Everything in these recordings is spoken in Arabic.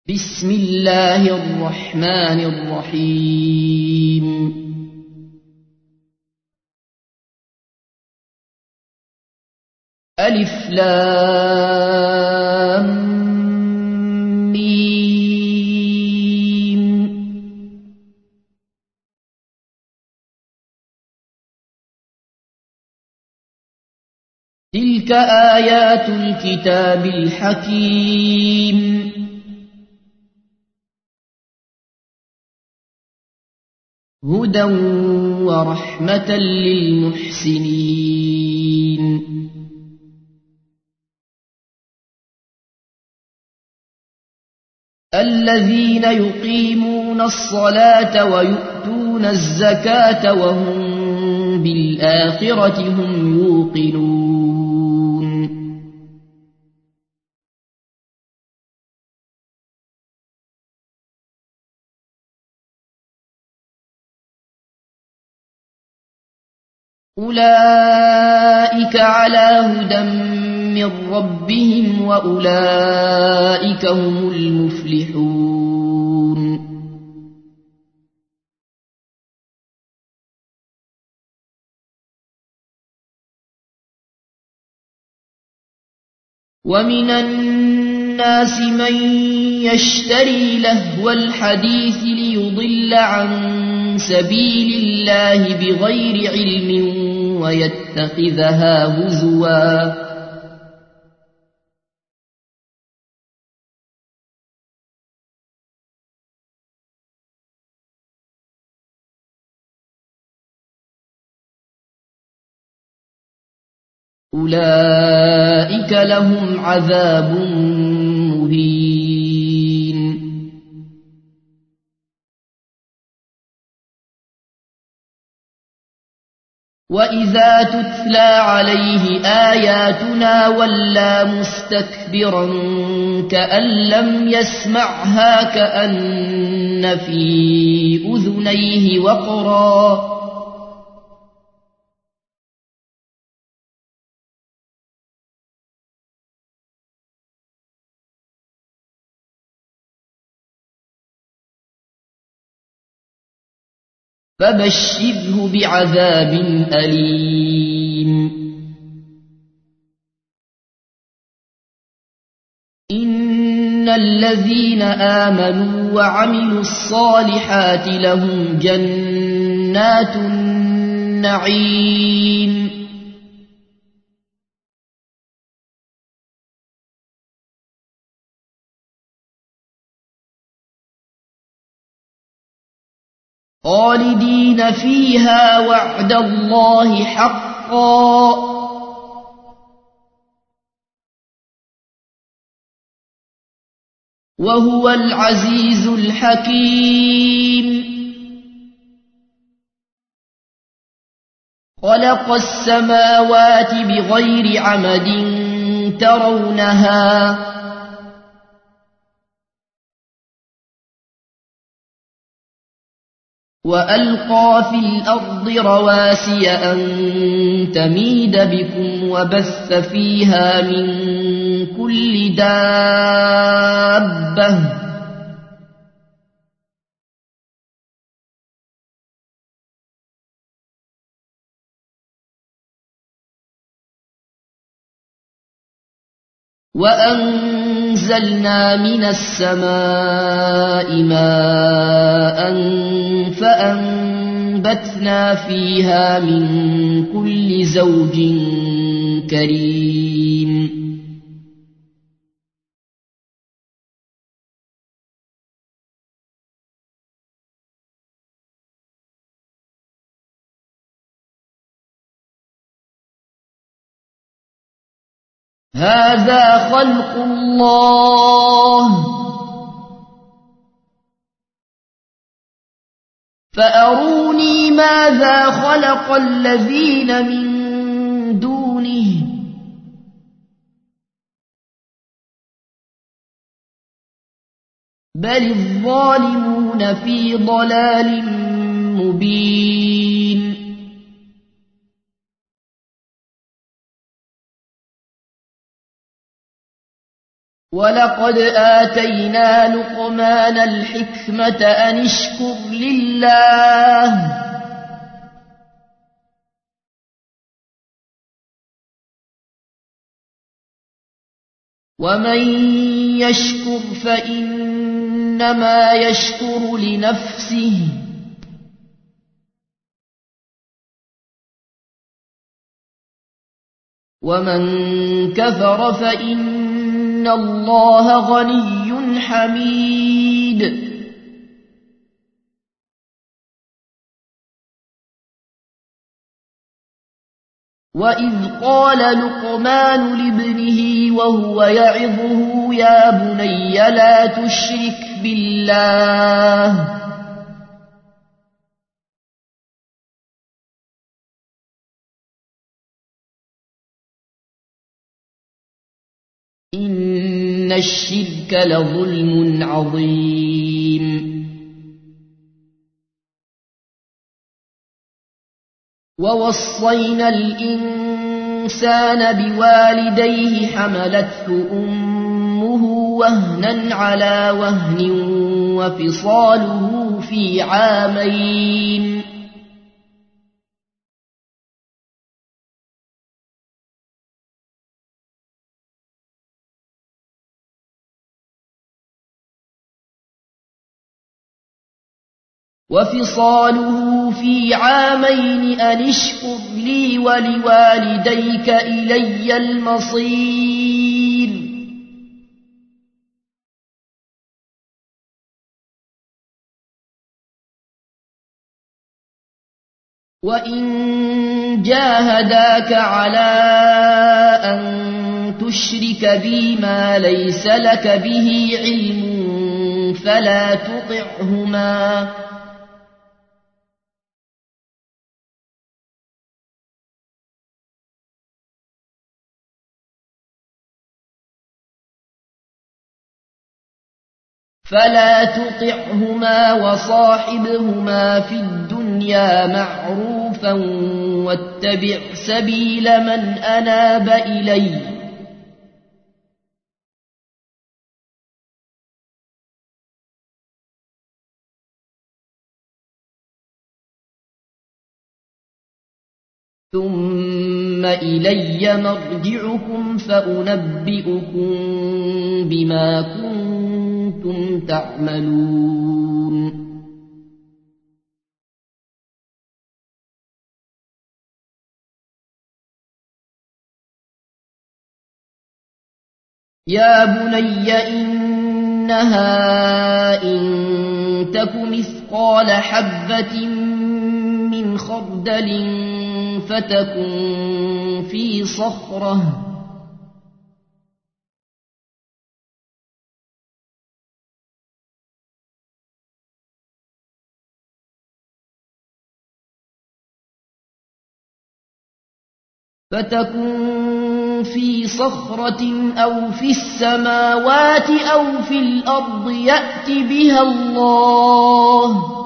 بسم الله الرحمن الرحيم ألف لام ميم تلك آيات الكتاب الحكيم هدى ورحمة للمحسنين الذين يقيمون الصلاة ويؤتون الزكاة وهم بالآخرة هم يوقنون أولئك على هدى من ربهم وأولئك هم المفلحون ومن الناس من يشتري لهو الحديث ليضل عن سبيل الله بغير علم ويتخذها هزوا أولئك لهم عذاب مهين وإذا تتلى عليه آياتنا ولى مستكبرا كأن لم يسمعها كأن في أذنيه وقرا فبشره بعذاب أليم إن الذين آمنوا وعملوا الصالحات لهم جنات النعيم خالدين فيها وعد الله حقا وهو العزيز الحكيم خلق السماوات بغير عمد ترونها وألقى في الأرض رواسي أن تميد بكم وبث فيها من كل دابة وأنزلنا من السماء ماء فأنبتنا فيها من كل زوج كريم هذا خلق الله فأروني ماذا خلق الذين من دونه بل الظالمون في ضلال مبين ولقد آتينا لقمان الحكمة أن اشكر لله ومن يشكر فإنما يشكر لنفسه ومن كفر فإن الله غني حميد وإذ قال لقمان لابنه وهو يعظه يا بني لا تشرك بالله إن الشرك لظلم عظيم ووصينا الإنسان بوالديه حملته أمه وهنا على وهن وفصاله في عامين أن اشكر لي ولوالديك إلي المصير وإن جاهداك على أن تشرك بي ما ليس لك به علم فلا تطعهما وصاحبهما في الدنيا معروفا واتبع سبيل من أناب إلي ثم إلي مرجعكم فأنبئكم بما كنتم تعملون يا بني إنها إن تك مثقال حبة من خردل فتكن في صخرة أو في السماوات أو في الأرض يأت بها الله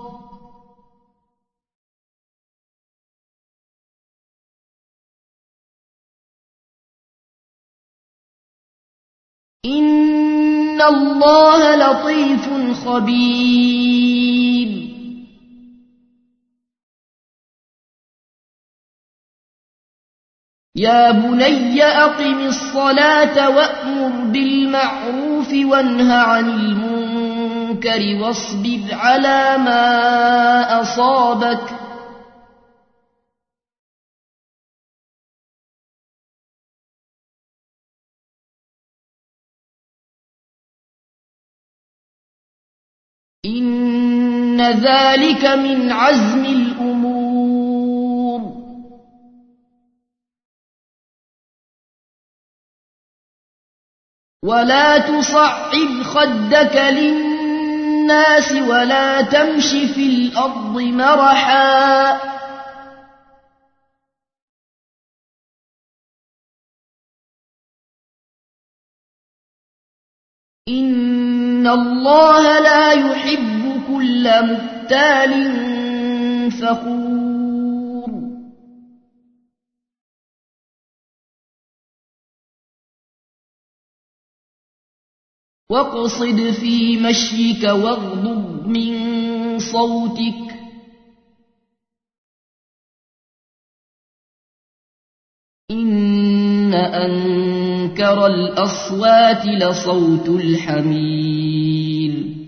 إن الله لطيف خبير يا بني أقم الصلاة وأمر بالمعروف وانه عن المنكر واصبر على ما أصابك إن ذلك من عزم الأمور ولا تصعد خدك للناس ولا تمش في الأرض مرحا إن الله لا يحب كل مختال فخور واقصد في مشيك واغضض من صوتك إن أنكر الأصوات لصوت الحمير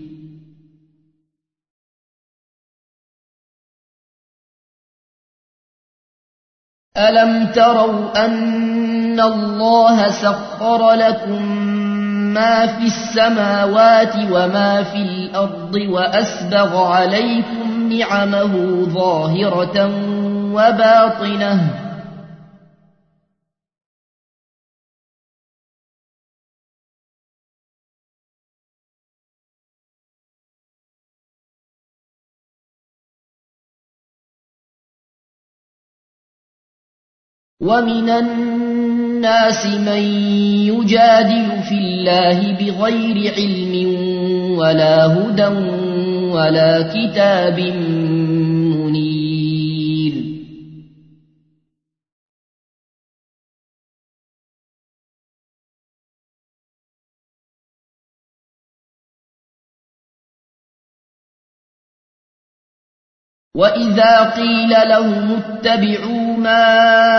ألم تروا أن الله سخر لكم ما في السماوات وما في الأرض وأسبغ عليكم نعمه ظاهرة وباطنة ومن الناس من يجادل في الله بغير علم ولا هدى ولا كتاب منير وإذا قيل لهم اتبعوا ما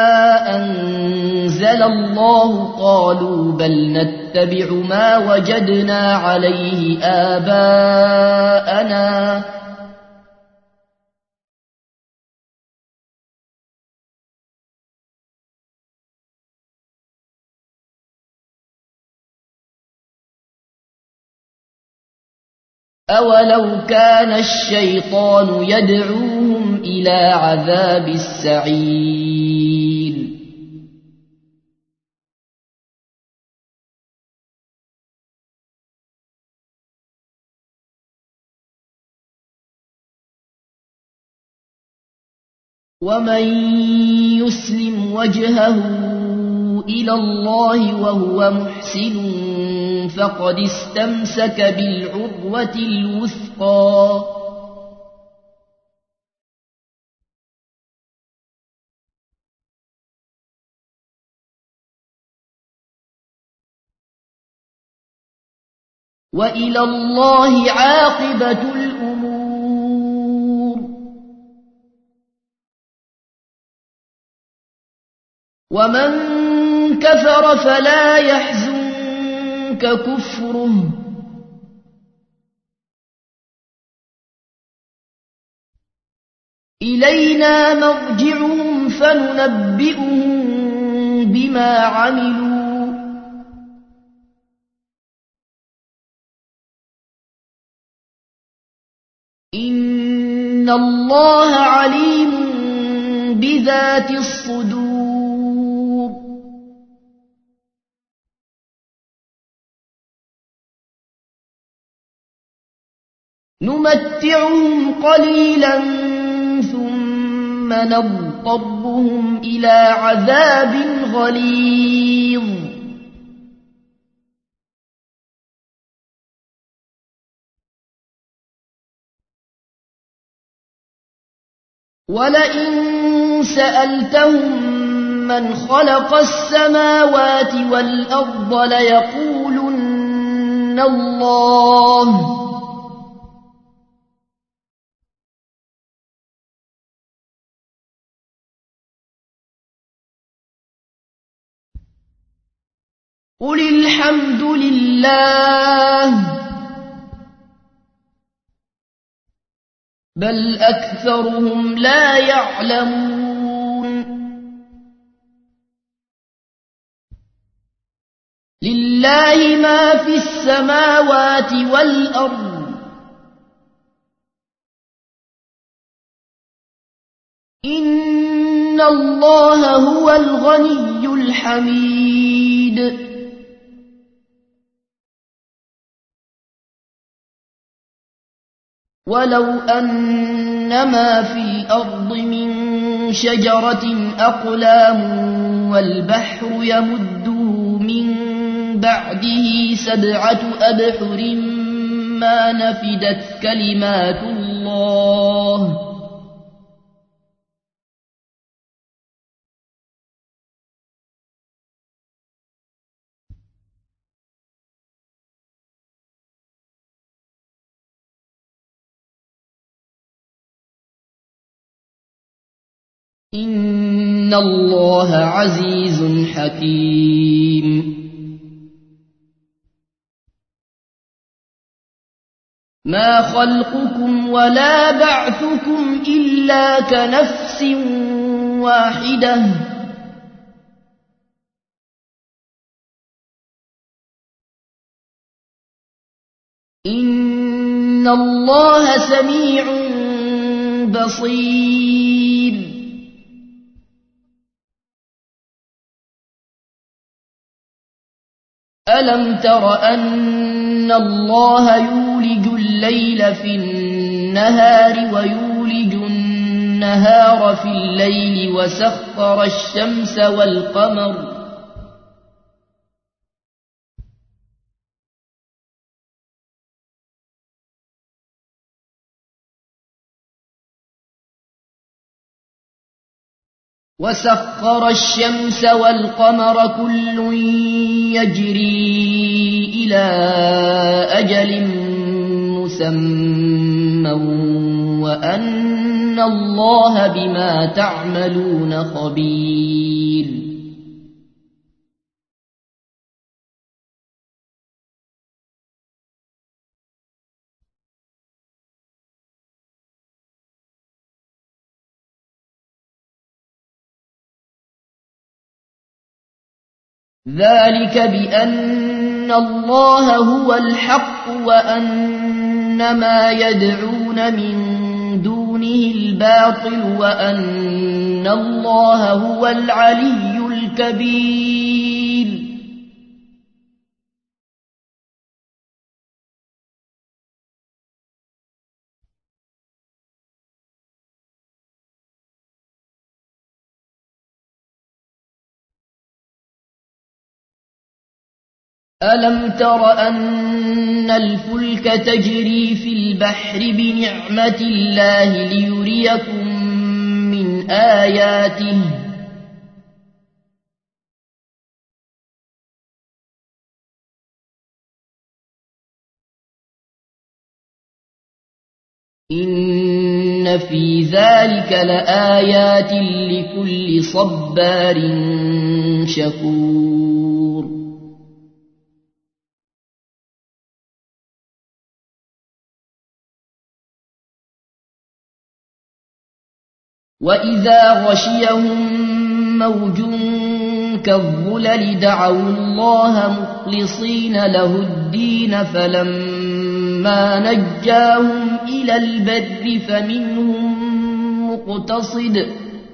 أنزل الله قالوا بل نتبع ما وجدنا عليه آباءنا أولو كان الشيطان يدعوهم إلى عذاب السعير ومن يسلم وجهه إلى الله وهو محسن فقد استمسك بالعروة الوثقى وإلى الله عاقبة الأمور ومن كفر فلا يحزنك كفره إلينا مرجعهم فننبئهم بما عملوا إن الله عليم بذات الصدور نمتعهم قليلا ثم نضطرهم إلى عذاب غليظ ولئن سألتهم من خلق السماوات والأرض ليقولن الله قل الحمد لله بل أكثرهم لا يعلمون لله ما في السماوات والأرض إن الله هو الغني الحميد ولو أن ما في الأرض من شجرة أقلام والبحر يمده من بعده 7 أبحر ما نفدت كلمات الله إن الله عزيز حكيم. ما خلقكم ولا بعثكم إلا كنفس واحدة إن الله سميع بصير. ألم تر أن الله يولج الليل في النهار ويولج النهار في الليل وسخر الشمس والقمر كل يجري إلى أجل مسمى وأن الله بما تعملون خبير. ذلك بأن الله هو الحق وأن ما يدعون من دونه الباطل وأن الله هو العلي الكبير. ألم تر أن الفلك تجري في البحر بنعمة الله ليريكم من آياته إن في ذلك لآيات لكل صبار شكور. وإذا غشيهم موج كالظلل دعوا الله مخلصين له الدين فلما نجاهم إلى البر فمنهم مقتصد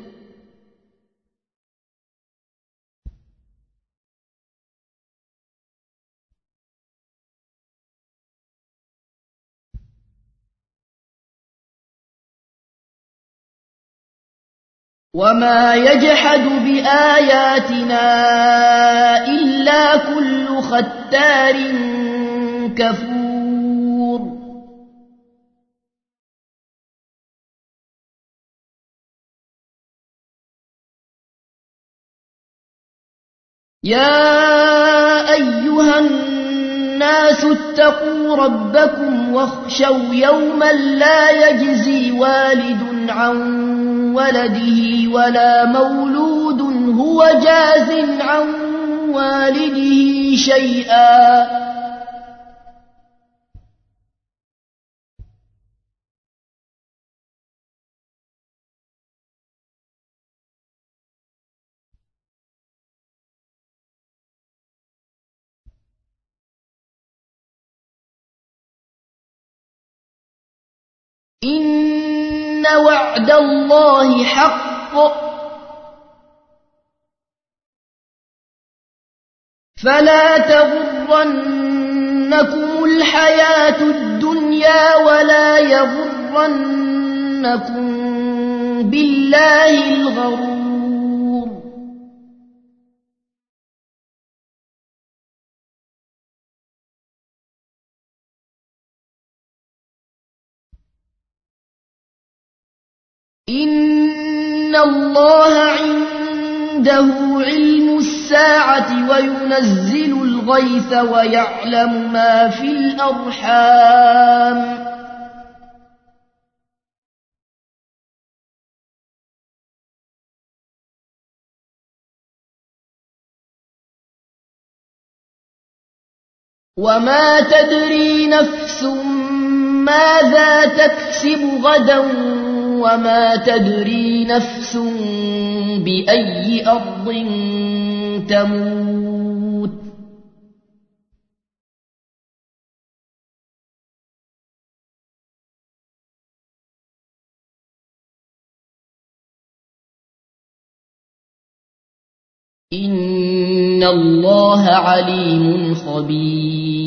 وما يجحد بآياتنا إلا كل ختار كفور. يا أيها الناس اتقوا ربكم واخشوا يوما لا يجزي والد عن ولده ولا مولود هو جاز عن والده شيئا إن وعد الله حق فلا تغرنكم الحياة الدنيا ولا يغرنكم بالله الغرور. إن الله عنده علم الساعة وينزل الغيث ويعلم ما في الأرحام وما تدري نفس ماذا تكسب غدا وما تدري نفس بأي أرض تموت إن الله عليم خبير